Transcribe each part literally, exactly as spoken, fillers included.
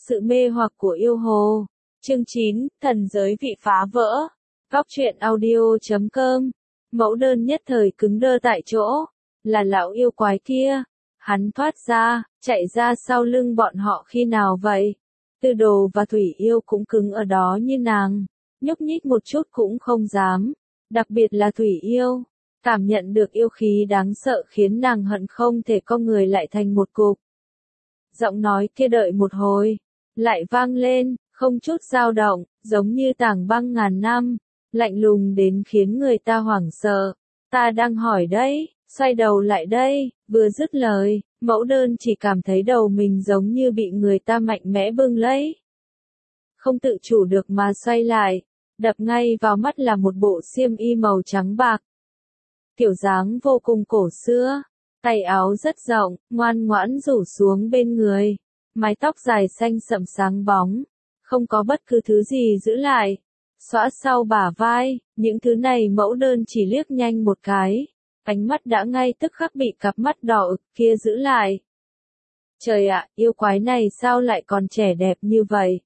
Sự mê hoặc của yêu hồ. Chương chín, thần giới vị phá vỡ. Góc truyện audio chấm com. Mẫu đơn nhất thời cứng đơ tại chỗ. Là lão yêu quái kia. Hắn thoát ra, chạy ra sau lưng bọn họ khi nào vậy? Tư Đồ và Thủy Yêu cũng cứng ở đó như nàng. Nhúc nhích một chút cũng không dám. Đặc biệt là Thủy Yêu. Cảm nhận được yêu khí đáng sợ khiến nàng hận không thể co người lại thành một cục. Giọng nói kia đợi một hồi. Lại vang lên, không chút dao động, giống như tảng băng ngàn năm. Lạnh lùng đến khiến người ta hoảng sợ. Ta đang hỏi đấy, xoay đầu lại đây, vừa dứt lời, mẫu đơn chỉ cảm thấy đầu mình giống như bị người ta mạnh mẽ bưng lấy. Không tự chủ được mà xoay lại, đập ngay vào mắt là một bộ xiêm y màu trắng bạc. Kiểu dáng vô cùng cổ xưa, tay áo rất rộng, ngoan ngoãn rủ xuống bên người, mái tóc dài xanh sẫm sáng bóng, không có bất cứ thứ gì giữ lại. Xõa sau bả vai, những thứ này mẫu đơn chỉ liếc nhanh một cái, ánh mắt đã ngay tức khắc bị cặp mắt đỏ ực kia giữ lại. Trời ạ, yêu quái này sao lại còn trẻ đẹp như vậy?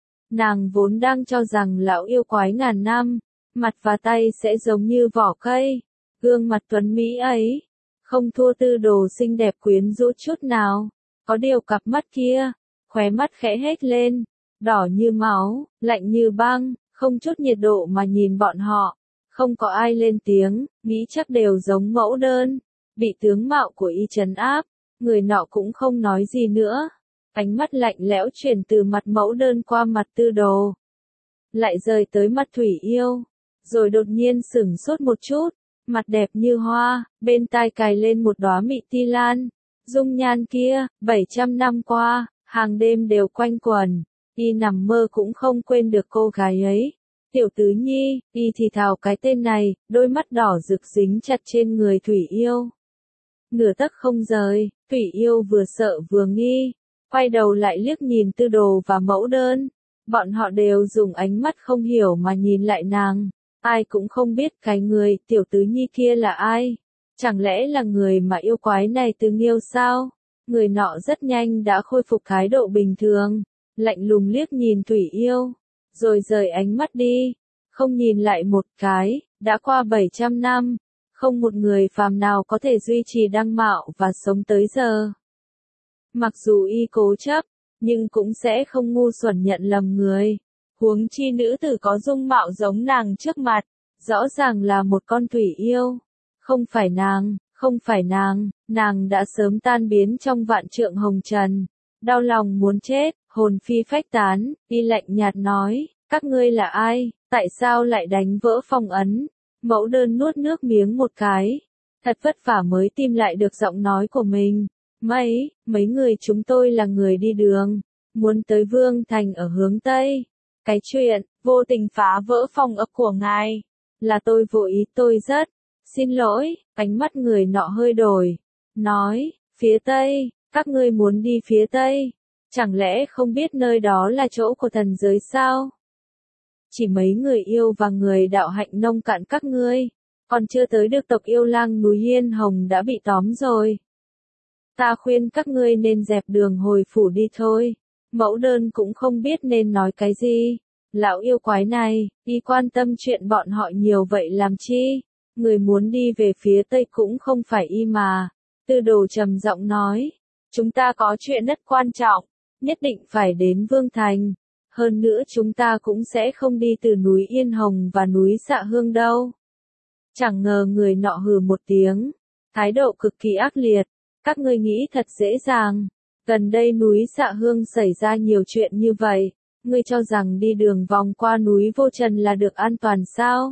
Nàng vốn đang cho rằng lão yêu quái ngàn năm, mặt và tay sẽ giống như vỏ cây, gương mặt tuấn mỹ ấy, không thua Tư Đồ xinh đẹp quyến rũ chút nào, có điều cặp mắt kia, khóe mắt khẽ hét lên, đỏ như máu, lạnh như băng, không chút nhiệt độ mà nhìn bọn họ, không có ai lên tiếng, nghĩ chắc đều giống mẫu đơn, bị tướng mạo của y trấn áp, người nọ cũng không nói gì nữa, ánh mắt lạnh lẽo chuyển từ mặt mẫu đơn qua mặt Tư Đồ, lại rời tới mặt Thủy Yêu, rồi đột nhiên sửng sốt một chút, mặt đẹp như hoa, bên tai cài lên một đóa mị ti lan, dung nhan kia, bảy trăm năm qua, hàng đêm đều quanh quẩn. Y nằm mơ cũng không quên được cô gái ấy. Tiểu Tứ Nhi, y thì thào cái tên này, đôi mắt đỏ rực dính chặt trên người Thủy Yêu. Nửa tấc không rời, Thủy Yêu vừa sợ vừa nghi, quay đầu lại liếc nhìn Tư Đồ và mẫu đơn. Bọn họ đều dùng ánh mắt không hiểu mà nhìn lại nàng. Ai cũng không biết cái người Tiểu Tứ Nhi kia là ai. Chẳng lẽ là người mà yêu quái này từng yêu sao? Người nọ rất nhanh đã khôi phục thái độ bình thường. Lạnh lùng liếc nhìn Thủy Yêu, rồi rời ánh mắt đi, không nhìn lại một cái, đã qua bảy trăm năm, không một người phàm nào có thể duy trì đăng mạo và sống tới giờ. Mặc dù y cố chấp, nhưng cũng sẽ không ngu xuẩn nhận lầm người, huống chi nữ tử có dung mạo giống nàng trước mặt, rõ ràng là một con Thủy Yêu, không phải nàng, không phải nàng, nàng đã sớm tan biến trong vạn trượng hồng trần, đau lòng muốn chết. Hồn phi phách tán, y lạnh nhạt nói, các ngươi là ai, tại sao lại đánh vỡ phong ấn? Mẫu đơn nuốt nước miếng một cái, thật vất vả mới tìm lại được giọng nói của mình. Mấy, mấy người chúng tôi là người đi đường, muốn tới Vương Thành ở hướng Tây. Cái chuyện, vô tình phá vỡ phong ấp của ngài, là tôi vô ý tôi rất, xin lỗi, ánh mắt người nọ hơi đổi, nói, phía Tây, các ngươi muốn đi phía Tây. Chẳng lẽ không biết nơi đó là chỗ của thần giới sao? Chỉ mấy người yêu và người đạo hạnh nông cạn các ngươi, còn chưa tới được tộc yêu lang núi Yên Hồng đã bị tóm rồi. Ta khuyên các ngươi nên dẹp đường hồi phủ đi thôi. Mẫu đơn cũng không biết nên nói cái gì. Lão yêu quái này, y quan tâm chuyện bọn họ nhiều vậy làm chi? Người muốn đi về phía Tây cũng không phải y mà. Tư Đồ trầm giọng nói, chúng ta có chuyện rất quan trọng. Nhất định phải đến Vương Thành. Hơn nữa chúng ta cũng sẽ không đi từ núi Yên Hồng và núi Xạ Hương đâu. Chẳng ngờ người nọ hừ một tiếng. Thái độ cực kỳ ác liệt. Các ngươi nghĩ thật dễ dàng. Gần đây núi Xạ Hương xảy ra nhiều chuyện như vậy. Ngươi cho rằng đi đường vòng qua núi Vô Trần là được an toàn sao?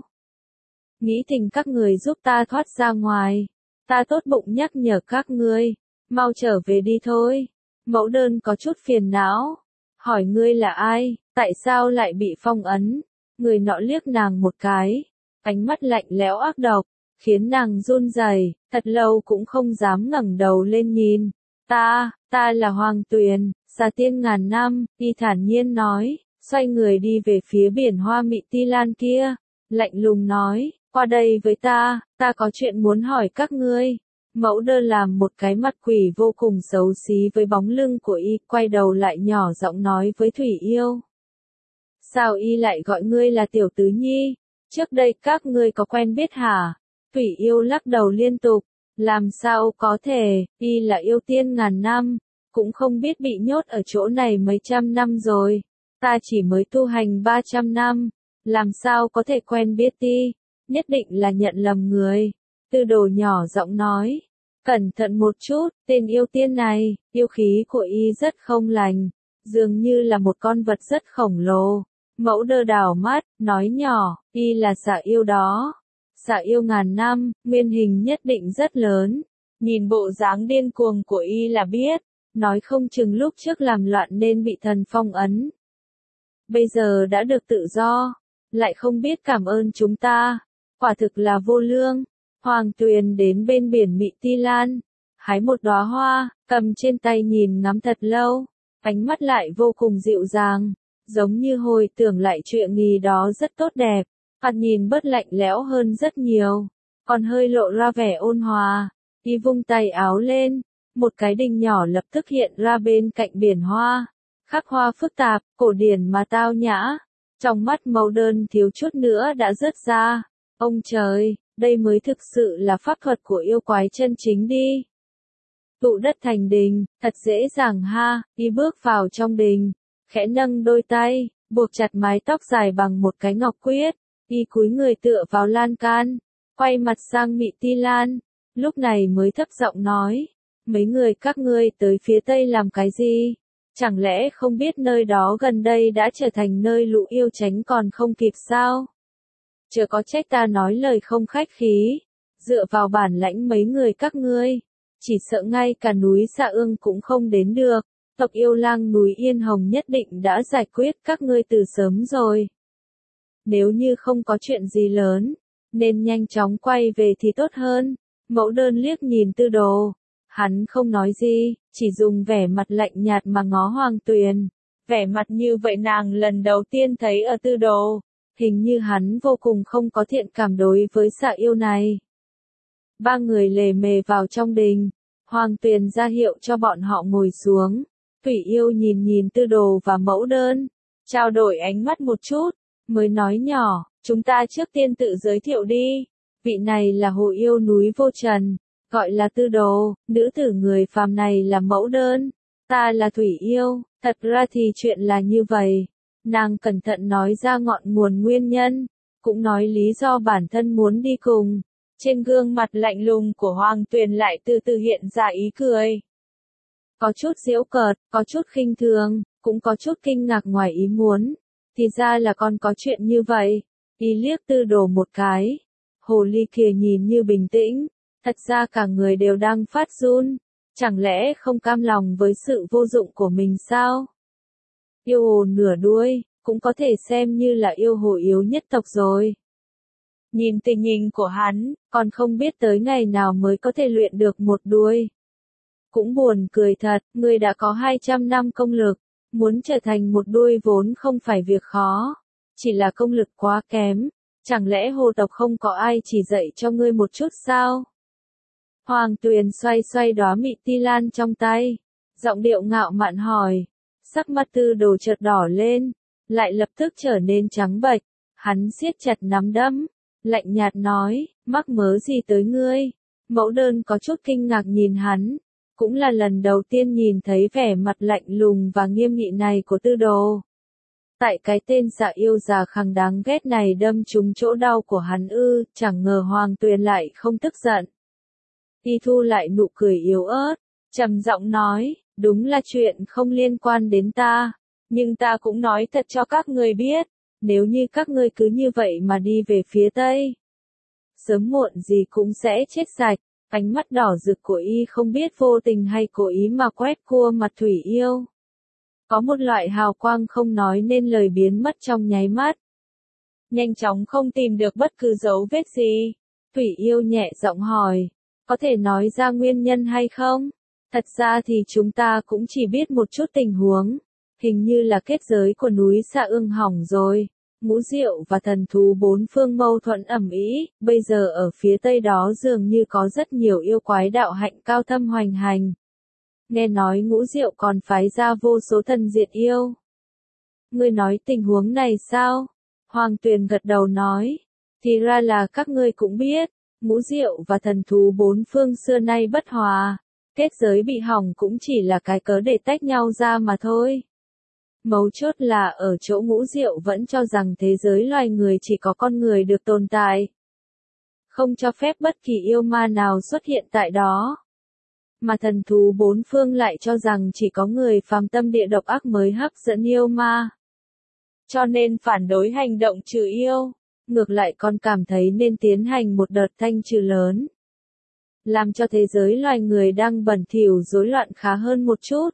Nghĩ tình các người giúp ta thoát ra ngoài. Ta tốt bụng nhắc nhở các ngươi. Mau trở về đi thôi. Mẫu đơn có chút phiền não, hỏi ngươi là ai, tại sao lại bị phong ấn, người nọ liếc nàng một cái, ánh mắt lạnh lẽo ác độc, khiến nàng run rẩy, thật lâu cũng không dám ngẩng đầu lên nhìn, ta, ta là Hoàng Tuyền, xà tiên ngàn năm, y thản nhiên nói, xoay người đi về phía biển hoa mị ti lan kia, lạnh lùng nói, qua đây với ta, ta có chuyện muốn hỏi các ngươi. Mẫu đơn làm một cái mặt quỷ vô cùng xấu xí với bóng lưng của y, quay đầu lại nhỏ giọng nói với Thủy Yêu. Sao y lại gọi ngươi là tiểu tứ nhi? Trước đây các ngươi có quen biết hả? Thủy Yêu lắc đầu liên tục. Làm sao có thể, y là yêu tiên ngàn năm, cũng không biết bị nhốt ở chỗ này mấy trăm năm rồi. Ta chỉ mới tu hành ba trăm năm, làm sao có thể quen biết y, nhất định là nhận lầm người. Tư Đồ nhỏ giọng nói, cẩn thận một chút, tên yêu tiên này, yêu khí của y rất không lành, dường như là một con vật rất khổng lồ. Mẫu Đơ đảo mắt, nói nhỏ, y là xà yêu đó. Xà yêu ngàn năm, nguyên hình nhất định rất lớn. Nhìn bộ dáng điên cuồng của y là biết, nói không chừng lúc trước làm loạn nên bị thần phong ấn. Bây giờ đã được tự do, lại không biết cảm ơn chúng ta, quả thực là vô lương. Hoàng Tuyền đến bên biển Mị Ti Lan, hái một đóa hoa, cầm trên tay nhìn ngắm thật lâu, ánh mắt lại vô cùng dịu dàng, giống như hồi tưởng lại chuyện gì đó rất tốt đẹp, mặt nhìn bớt lạnh lẽo hơn rất nhiều, còn hơi lộ ra vẻ ôn hòa. Y vung tay áo lên, một cái đình nhỏ lập tức hiện ra bên cạnh biển hoa, khắc hoa phức tạp, cổ điển mà tao nhã. Trong mắt Mẫu Đơn thiếu chút nữa đã rớt ra. Ông trời, đây mới thực sự là pháp thuật của yêu quái chân chính đi. Tụ đất thành đình, thật dễ dàng ha. Y bước vào trong đình, khẽ nâng đôi tay, buộc chặt mái tóc dài bằng một cái ngọc quyết. Y cúi người tựa vào lan can, quay mặt sang Mị Ti Lan, lúc này mới thấp giọng nói, mấy người các ngươi tới phía tây làm cái gì? Chẳng lẽ không biết nơi đó gần đây đã trở thành nơi lũ yêu tránh còn không kịp sao? Chớ có trách ta nói lời không khách khí, dựa vào bản lãnh mấy người các ngươi, chỉ sợ ngay cả núi Sa Ương cũng không đến được, tộc yêu lang núi Yên Hồng nhất định đã giải quyết các ngươi từ sớm rồi. Nếu như không có chuyện gì lớn, nên nhanh chóng quay về thì tốt hơn. Mẫu Đơn liếc nhìn Tư Đồ, hắn không nói gì, chỉ dùng vẻ mặt lạnh nhạt mà ngó Hoàng Tuyền. Vẻ mặt như vậy nàng lần đầu tiên thấy ở Tư Đồ, hình như hắn vô cùng không có thiện cảm đối với xạ yêu này. Ba người lề mề vào trong đình, Hoàng Tuyền ra hiệu cho bọn họ ngồi xuống. Thủy Yêu nhìn nhìn Tư Đồ và Mẫu Đơn, trao đổi ánh mắt một chút, mới nói nhỏ, chúng ta trước tiên tự giới thiệu đi. Vị này là hồ yêu núi Vô Trần, gọi là Tư Đồ, nữ tử người phàm này là Mẫu Đơn, ta là Thủy Yêu. Thật ra thì chuyện là như vậy. Nàng cẩn thận nói ra ngọn nguồn nguyên nhân, cũng nói lý do bản thân muốn đi cùng. Trên gương mặt lạnh lùng của Hoàng Tuyền lại từ từ hiện ra ý cười. Có chút giễu cợt, có chút khinh thường, cũng có chút kinh ngạc ngoài ý muốn. Thì ra là còn có chuyện như vậy. Y liếc Tư Đồ một cái. Hồ ly kia nhìn như bình tĩnh, thật ra cả người đều đang phát run. Chẳng lẽ không cam lòng với sự vô dụng của mình sao? Yêu hồ nửa đuôi, cũng có thể xem như là yêu hồ yếu nhất tộc rồi. Nhìn tình hình của hắn, còn không biết tới ngày nào mới có thể luyện được một đuôi. Cũng buồn cười thật, người đã có hai trăm năm công lực, muốn trở thành một đuôi vốn không phải việc khó, chỉ là công lực quá kém. Chẳng lẽ hồ tộc không có ai chỉ dạy cho ngươi một chút sao? Hoàng Tuyền xoay xoay đóa Mị Ti Lan trong tay, giọng điệu ngạo mạn hỏi. Sắc mặt Tư Đồ chợt đỏ lên, lại lập tức trở nên trắng bệch. Hắn siết chặt nắm đấm, lạnh nhạt nói, mắc mớ gì tới ngươi? Mẫu Đơn có chút kinh ngạc nhìn hắn, cũng là lần đầu tiên nhìn thấy vẻ mặt lạnh lùng và nghiêm nghị này của Tư Đồ. Tại cái tên xạ yêu già khằng đáng ghét này đâm trúng chỗ đau của hắn ư, chẳng ngờ Hoàng Tuyền lại không tức giận. Y thu lại nụ cười yếu ớt, trầm giọng nói, đúng là chuyện không liên quan đến ta, nhưng ta cũng nói thật cho các ngươi biết, nếu như các ngươi cứ như vậy mà đi về phía Tây, sớm muộn gì cũng sẽ chết sạch. Ánh mắt đỏ rực của Y không biết vô tình hay cố ý mà quét qua mặt Thủy Yêu. Có một loại hào quang không nói nên lời biến mất trong nháy mắt. Nhanh chóng không tìm được bất cứ dấu vết gì. Thủy Yêu nhẹ giọng hỏi, có thể nói ra nguyên nhân hay không? Thật ra thì chúng ta cũng chỉ biết một chút tình huống. Hình như là kết giới của núi Sa Ương hỏng rồi. Ngũ Diệu và thần thú bốn phương mâu thuẫn ầm ĩ, bây giờ ở phía tây đó dường như có rất nhiều yêu quái đạo hạnh cao thâm hoành hành. Nghe nói Ngũ Diệu còn phái ra vô số thần diệt yêu. Ngươi nói tình huống này sao? Hoàng Tuyền gật đầu nói. Thì ra là các ngươi cũng biết, Ngũ Diệu và thần thú bốn phương xưa nay bất hòa. Kết giới bị hỏng cũng chỉ là cái cớ để tách nhau ra mà thôi. Mấu chốt là ở chỗ Ngũ Diệu vẫn cho rằng thế giới loài người chỉ có con người được tồn tại. Không cho phép bất kỳ yêu ma nào xuất hiện tại đó. Mà thần thú bốn phương lại cho rằng chỉ có người phàm tâm địa độc ác mới hấp dẫn yêu ma. Cho nên phản đối hành động trừ yêu, ngược lại còn cảm thấy nên tiến hành một đợt thanh trừ lớn. Làm cho thế giới loài người đang bẩn thỉu rối loạn khá hơn một chút.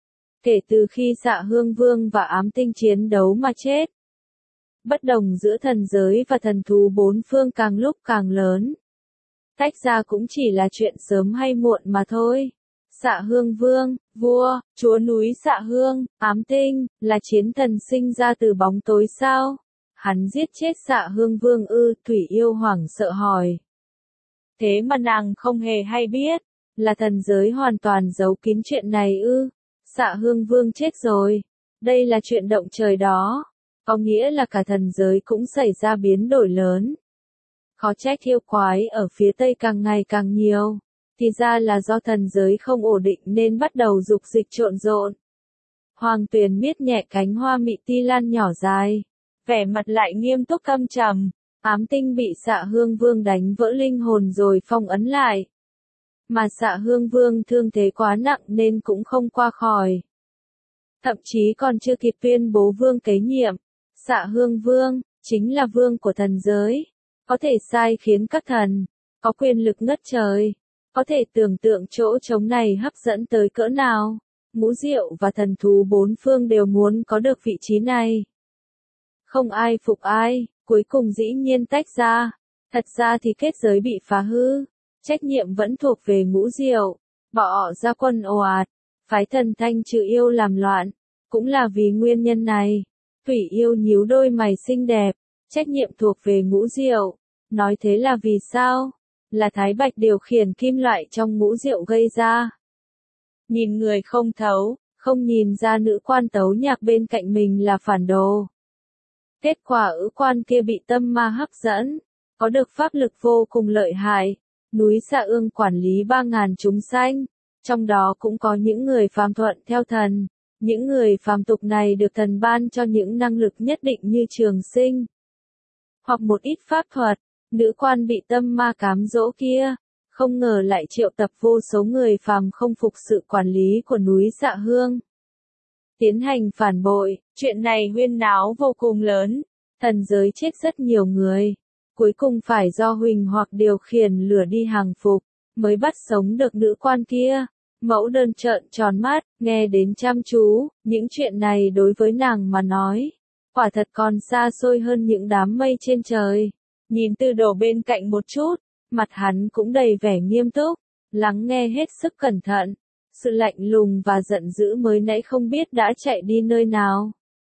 Kể từ khi Dạ Hương Vương và Ám Tinh chiến đấu mà chết. Bất đồng giữa thần giới và thần thú bốn phương càng lúc càng lớn. Tách ra cũng chỉ là chuyện sớm hay muộn mà thôi. Dạ Hương Vương, vua, chúa núi Dạ Hương, Ám Tinh, là chiến thần sinh ra từ bóng tối sao? Hắn giết chết Dạ Hương Vương ư? Thủy Yêu hoảng sợ hỏi. Thế mà nàng không hề hay biết, là thần giới hoàn toàn giấu kín chuyện này ư? Dạ Hương Vương chết rồi. Đây là chuyện động trời đó. Có nghĩa là cả thần giới cũng xảy ra biến đổi lớn. Khó trách yêu quái ở phía tây càng ngày càng nhiều. Thì ra là do thần giới không ổn định nên bắt đầu dục dịch trộn rộn. Hoàng Tuyền miết nhẹ cánh hoa mị ti lan nhỏ dài. Vẻ mặt lại nghiêm túc căm trầm. Ám Tinh bị Dạ Hương Vương đánh vỡ linh hồn rồi phong ấn lại. Mà Dạ Hương Vương thương thế quá nặng nên cũng không qua khỏi. Thậm chí còn chưa kịp tuyên bố vương kế nhiệm. Dạ Hương Vương, chính là vương của thần giới. Có thể sai khiến các thần. Có quyền lực ngất trời. Có thể tưởng tượng chỗ trống này hấp dẫn tới cỡ nào. Ngũ Diệu và thần thú bốn phương đều muốn có được vị trí này. Không ai phục ai, cuối cùng dĩ nhiên tách ra. Thật ra thì kết giới bị phá hư. Trách nhiệm vẫn thuộc về Ngũ Diệu. Bỏ ra quân ồ ạt. Phái thần thanh trừ yêu làm loạn. Cũng là vì nguyên nhân này. Thủy Yêu nhíu đôi mày xinh đẹp. Trách nhiệm thuộc về Ngũ Diệu. Nói thế là vì sao? Là Thái Bạch điều khiển kim loại trong Ngũ Diệu gây ra. Nhìn người không thấu, không nhìn ra nữ quan tấu nhạc bên cạnh mình là phản đồ. Kết quả ứ quan kia bị tâm ma hấp dẫn, có được pháp lực vô cùng lợi hại. Núi Dạ Ương quản lý ba ngàn chúng sanh, trong đó cũng có những người phàm thuận theo thần. Những người phàm tục này được thần ban cho những năng lực nhất định như trường sinh, hoặc một ít pháp thuật. Nữ quan bị tâm ma cám dỗ kia, không ngờ lại triệu tập vô số người phàm không phục sự quản lý của núi Dạ Hương. Tiến hành phản bội, chuyện này huyên náo vô cùng lớn, thần giới chết rất nhiều người. Cuối cùng phải do Huỳnh hoặc điều khiển lửa đi hàng phục, mới bắt sống được nữ quan kia. Mẫu Đơn trợn tròn mắt, nghe đến chăm chú, những chuyện này đối với nàng mà nói, quả thật còn xa xôi hơn những đám mây trên trời. Nhìn Tư Đồ bên cạnh một chút, mặt hắn cũng đầy vẻ nghiêm túc, lắng nghe hết sức cẩn thận. Sự lạnh lùng và giận dữ mới nãy không biết đã chạy đi nơi nào.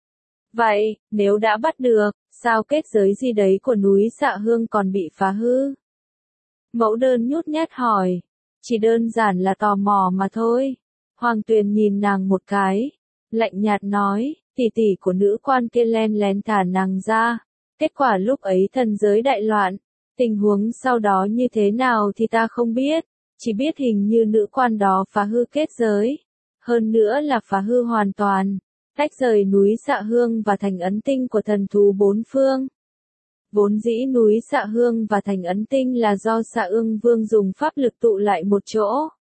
Vậy, nếu đã bắt được, sao kết giới gì đấy của núi Dạ Hương còn bị phá hư? Mẫu Đơn nhút nhát hỏi. Chỉ đơn giản là tò mò mà thôi. Hoàng Tuyền nhìn nàng một cái, lạnh nhạt nói, tỷ tỷ của nữ quan kia len lén thả nàng ra. Kết quả lúc ấy thần giới đại loạn, tình huống sau đó như thế nào thì ta không biết, chỉ biết hình như nữ quan đó phá hư kết giới. Hơn nữa là phá hư hoàn toàn, tách rời núi Dạ Hương và thành ấn tinh của thần thú bốn phương. Vốn dĩ núi Dạ Hương và thành ấn tinh là do Dạ Ương Vương dùng pháp lực tụ lại một chỗ.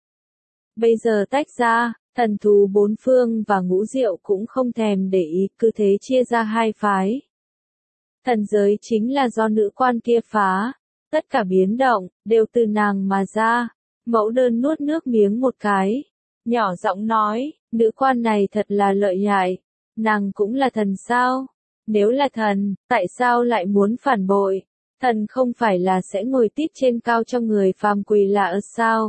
Bây giờ tách ra, thần thú bốn phương và Ngũ Diệu cũng không thèm để ý, cứ thế chia ra hai phái. Thần giới chính là do nữ quan kia phá, tất cả biến động, đều từ nàng mà ra. Mẫu Đơn nuốt nước miếng một cái, nhỏ giọng nói, nữ quan này thật là lợi hại, nàng cũng là thần sao? Nếu là thần, tại sao lại muốn phản bội? Thần không phải là sẽ ngồi tít trên cao cho người phàm quỳ lạy sao?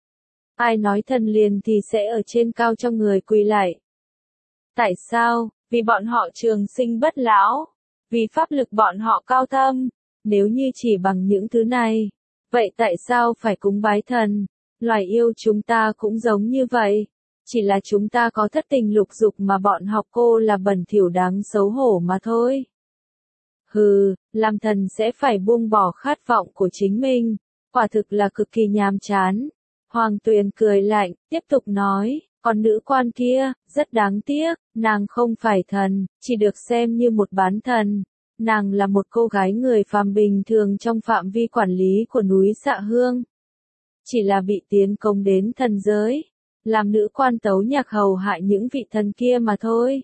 Ai nói thần liền thì sẽ ở trên cao cho người quỳ lạy? Tại sao? Vì bọn họ trường sinh bất lão. vì pháp lực bọn họ cao thâm. Nếu như chỉ bằng những thứ này, vậy tại sao phải cúng bái thần? Loài yêu chúng ta cũng giống như vậy. Chỉ là chúng ta có thất tình lục dục mà bọn học cô là bẩn thỉu đáng xấu hổ mà thôi. Hừ, làm thần sẽ phải buông bỏ khát vọng của chính mình. Quả thực là cực kỳ nhàm chán. Hoàng Tuyền cười lạnh, tiếp tục nói, còn nữ quan kia, rất đáng tiếc, nàng không phải thần, chỉ được xem như một bán thần. Nàng là một cô gái người phàm bình thường trong phạm vi quản lý của núi Dạ Hương. Chỉ là bị tiến công đến thần giới, làm nữ quan tấu nhạc hầu hại những vị thần kia mà thôi.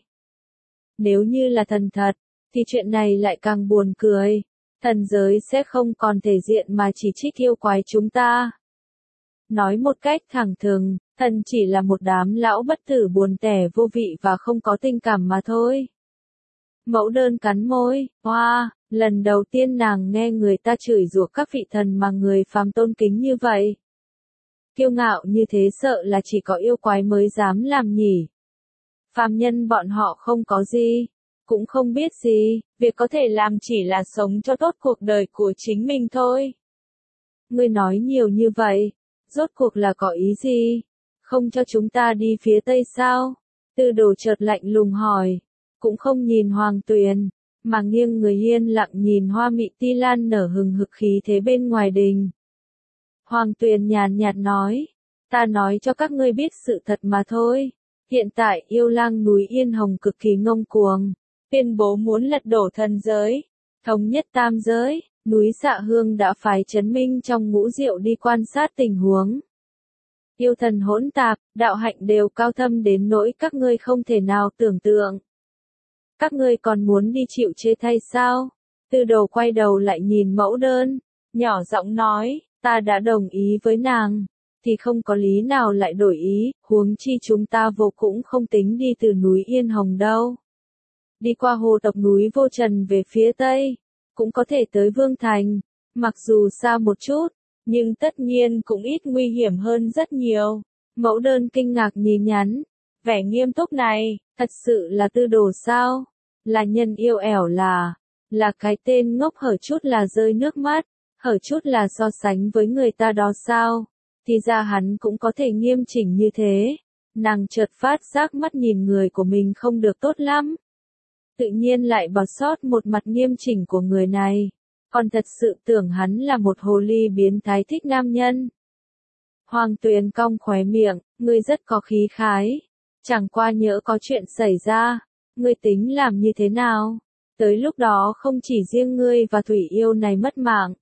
Nếu như là thần thật, thì chuyện này lại càng buồn cười. Thần giới sẽ không còn thể diện mà chỉ trích yêu quái chúng ta. Nói một cách thẳng thừng, thần chỉ là một đám lão bất tử buồn tẻ vô vị và không có tình cảm mà thôi. Mẫu đơn cắn môi, hoa, wow, lần đầu tiên nàng nghe người ta chửi rủa các vị thần mà người phàm tôn kính như vậy. Kiêu ngạo như thế sợ là chỉ có yêu quái mới dám làm nhỉ. Phàm nhân bọn họ không có gì, cũng không biết gì, việc có thể làm chỉ là sống cho tốt cuộc đời của chính mình thôi. Ngươi nói nhiều như vậy, rốt cuộc là có ý gì? Không cho chúng ta đi phía tây sao? Tư Đồ chợt lạnh lùng hỏi, cũng không nhìn Hoàng Tuyền, mà nghiêng người yên lặng nhìn hoa mị ti lan nở hừng hực khí thế bên ngoài đình. Hoàng Tuyền nhàn nhạt nói, ta nói cho các ngươi biết sự thật mà thôi. Hiện tại yêu lang núi Yên Hồng cực kỳ ngông cuồng, tuyên bố muốn lật đổ thần giới, thống nhất tam giới. Núi Dạ Hương đã phái Trấn Minh trong ngũ diệu đi quan sát tình huống. Yêu thần hỗn tạp, đạo hạnh đều cao thâm đến nỗi các ngươi không thể nào tưởng tượng. Các ngươi còn muốn đi chịu chế thay sao? Tư Đồ quay đầu lại nhìn mẫu đơn, nhỏ giọng nói, ta đã đồng ý với nàng, thì không có lý nào lại đổi ý, huống chi chúng ta vô cũng không tính đi từ núi Yên Hồng đâu. Đi qua hồ tộc núi Vô Trần về phía tây, cũng có thể tới Vương Thành, mặc dù xa một chút, nhưng tất nhiên cũng ít nguy hiểm hơn rất nhiều. Mẫu đơn kinh ngạc nhìn nhắn, vẻ nghiêm túc này, thật sự là Tư Đồ sao? Là nhân yêu ẻo là, là cái tên ngốc hở chút là rơi nước mắt, hở chút là so sánh với người ta đó sao? Thì ra hắn cũng có thể nghiêm chỉnh như thế. Nàng chợt phát giác mắt nhìn người của mình không được tốt lắm. Tự nhiên lại bỏ sót một mặt nghiêm chỉnh của người này, còn thật sự tưởng hắn là một hồ ly biến thái thích nam nhân. Hoàng Tuyền cong khóe miệng, ngươi rất có khí khái, chẳng qua nhỡ có chuyện xảy ra, ngươi tính làm như thế nào? Tới lúc đó không chỉ riêng ngươi và thủy yêu này mất mạng,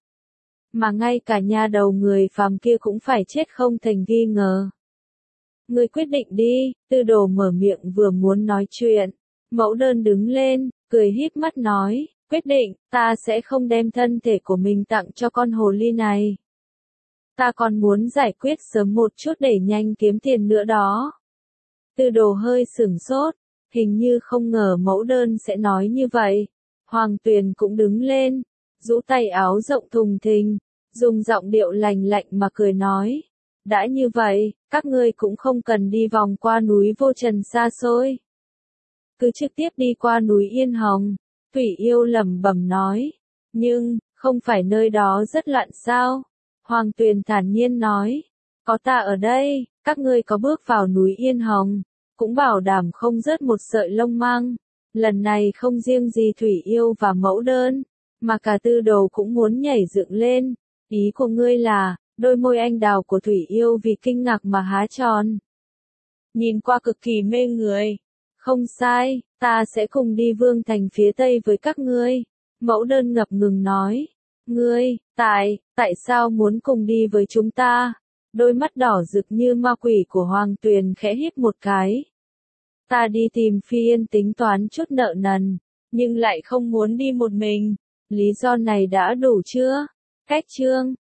mà ngay cả nhà đầu người phàm kia cũng phải chết không thành nghi ngờ. Ngươi quyết định đi. Tư Đồ mở miệng vừa muốn nói chuyện, mẫu đơn đứng lên, cười híp mắt nói, quyết định, ta sẽ không đem thân thể của mình tặng cho con hồ ly này. Ta còn muốn giải quyết sớm một chút để nhanh kiếm tiền nữa đó. Tư Đồ hơi sửng sốt, hình như không ngờ mẫu đơn sẽ nói như vậy. Hoàng Tuyền cũng đứng lên, rũ tay áo rộng thùng thình, dùng giọng điệu lành lạnh mà cười nói, đã như vậy, các ngươi cũng không cần đi vòng qua núi Vô Trần xa xôi. Cứ trực tiếp đi qua núi Yên Hồng. Thủy yêu lẩm bẩm nói, nhưng, không phải nơi đó rất loạn sao? Hoàng Tuyền thản nhiên nói, có ta ở đây, các ngươi có bước vào núi Yên Hồng, cũng bảo đảm không rớt một sợi lông măng. Lần này không riêng gì Thủy yêu và mẫu đơn, mà cả Tư Đồ cũng muốn nhảy dựng lên. Ý của ngươi là, đôi môi anh đào của Thủy yêu vì kinh ngạc mà há tròn. Nhìn qua cực kỳ mê người. Không sai, ta sẽ cùng đi Vương Thành phía Tây với các ngươi. Mẫu đơn ngập ngừng nói. Ngươi, tại, tại sao muốn cùng đi với chúng ta? Đôi mắt đỏ rực như ma quỷ của Hoàng Tuyền khẽ híp một cái. Ta đi tìm Phi Yên tính toán chút nợ nần, nhưng lại không muốn đi một mình. Lý do này đã đủ chưa? Cách chương